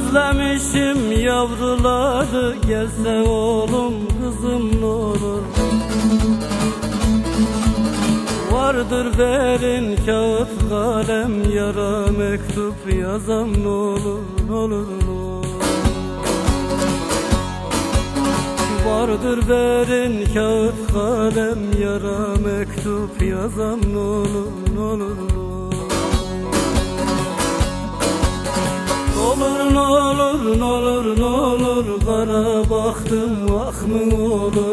Özlemişim yavruları, gelse oğlum kızım n'olur. Vardır verin kağıt kalem, yara mektup yazam n'olur, n'olur, n'olur. Vardır verin kağıt kalem, yara mektup yazam n'olur, n'olur, n'olur. N'olur, n'olur, n'olur, n'olur, kara baktım ah mı olur.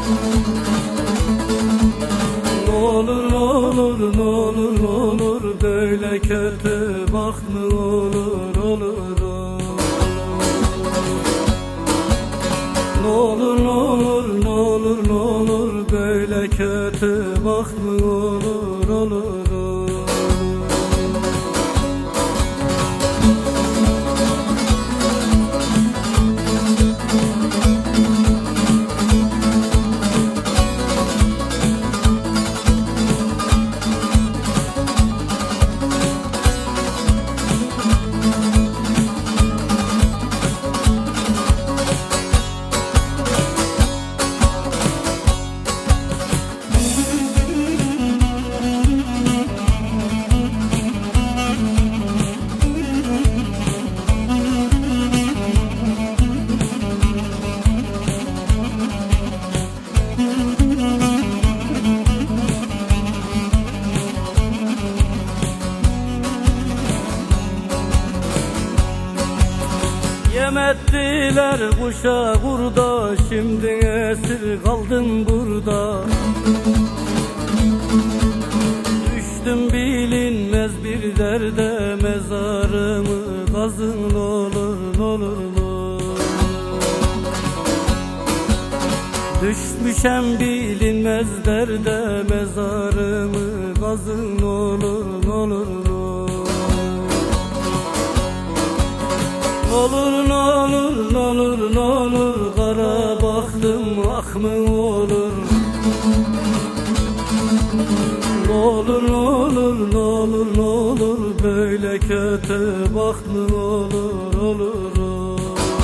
N'olur, n'olur, n'olur, n'olur, böyle kötü baht mı olur, olur, olur. N'olur, n'olur, n'olur, n'olur, böyle kötü baht mı olur, olur, olur. Yem ettiler kuşa kurda, şimdi esir kaldım burada. Düştüm bilinmez bir derde, mezarımı kazın n'olur, n'olur, n'olur. Düşmüşem bilinmez derde, mezarımı kazın n'olur, n'olur, n'olur. N'olur, n'olur, n'olur, n'olur, kara baktım ah mı olur. N'olur, n'olur, n'olur, n'olur, böyle kötü baht mı olur, olur, olur.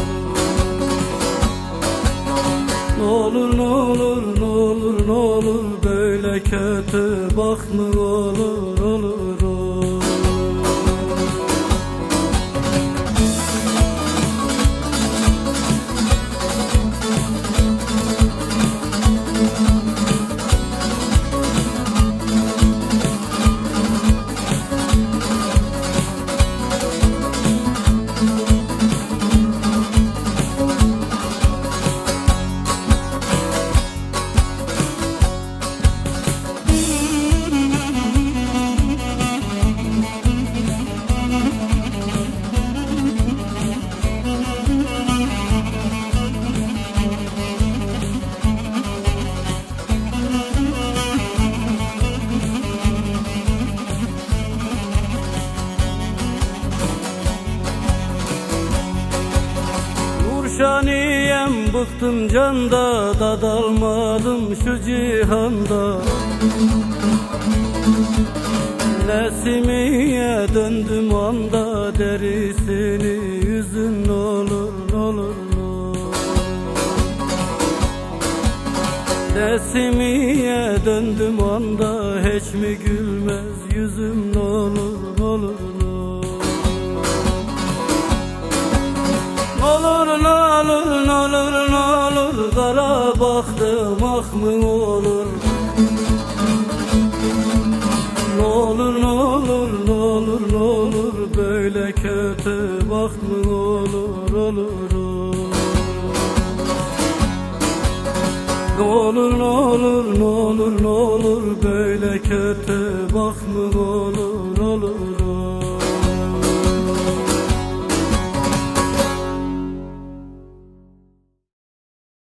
N'olur, n'olur, n'olur, n'olur, böyle kötü baht mı olur, olur, olur. Şaniyem bıktım canda, dadalmadım şu cihanda. Nesimiye döndüm anda, derisini yüzün n'olur, n'olur, n'olur. Nesimiye döndüm anda, hiç mi gülmez yüzüm n'olur, n'olur, n'olur. N'olur, n'olur, n'olur, n'olur, kara baktım ah mı olur. N'olur, n'olur, n'olur, n'olur, böyle kötü baht mı olur, olur, olur. N'olur, n'olur, n'olur, n'olur, böyle kötü baht mı olur, olur.